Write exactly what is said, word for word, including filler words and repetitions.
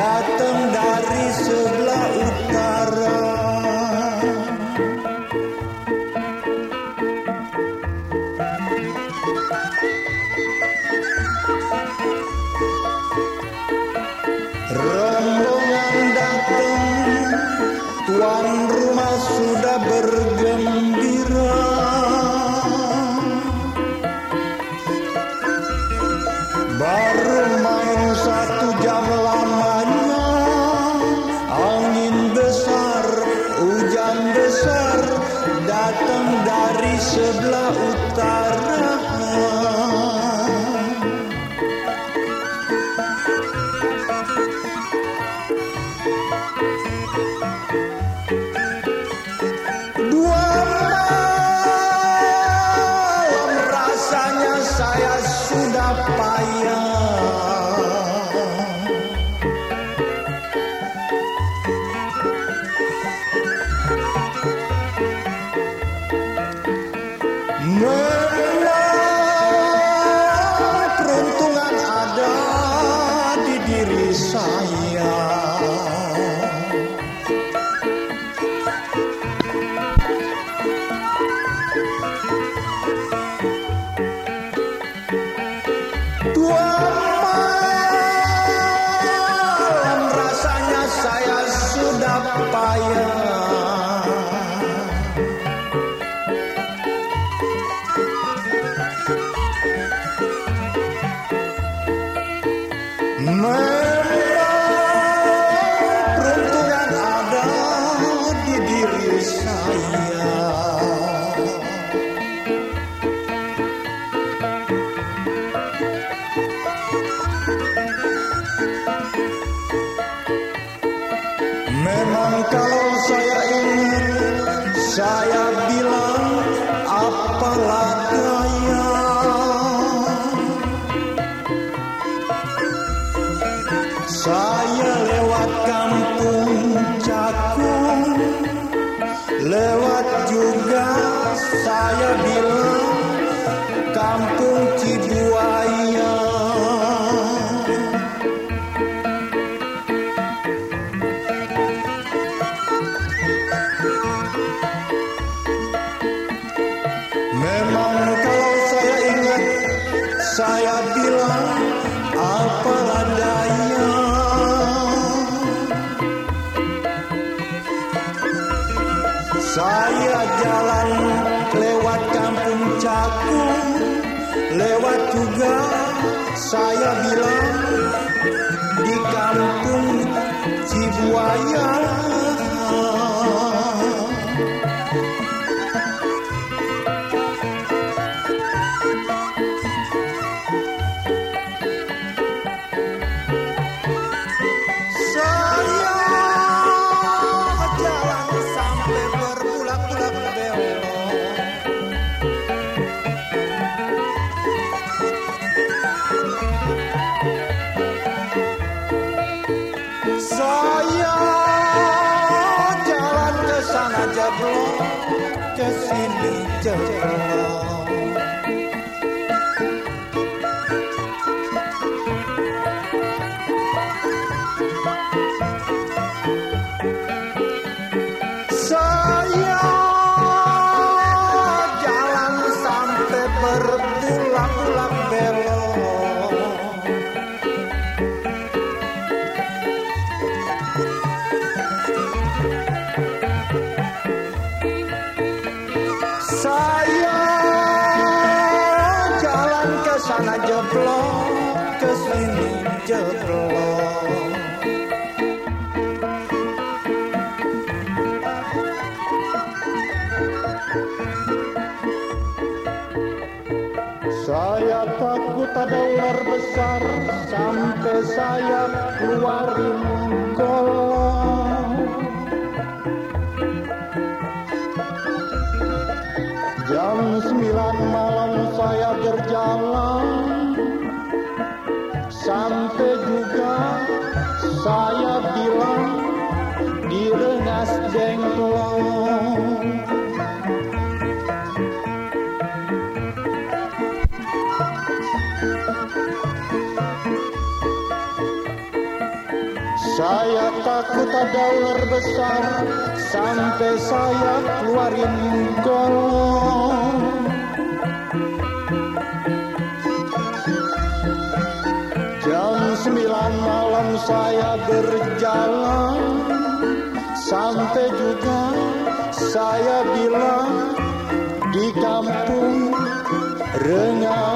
datang dari sebelah utara. Rombongan datang, tuan rumah sudah bergembira. Baru main satu jam lamanya, angin besar, hujan besar, datang dari sebelah utara. Dua malam rasanya saya sudah payah. Memang peruntungan ada di diri saya. Dua malam rasanya saya sudah payah. Memang peruntungan ada di diri saya. Memang kalau saya ingat, saya bilang apalah daya. Saya lewat kampung Cakung, lewat juga saya bilang kampung Cibuaya. Memang kalau saya ingat, saya bilang apalah daya. Saya jalan lewat kampung Cakung, lewat juga saya bilang di kampung Cibuaya. Saya jalan ke sana jeblok, ke sini jeblok. Saya jalan sampai berbulak-bulak belok. Saya jalan ke sana jeblok, ke sini jeblok. Saya takut ada ular besar, sampai saya keluarin golong. Jam sembilan malam saya berjalan, sampai juga saya bilang di Rengas Dengklok. Saya takut ada ular besar sampai saya keluarin golong. Jam sembilan malam saya berjalan, sampai juga saya bilang di kampung Rengas.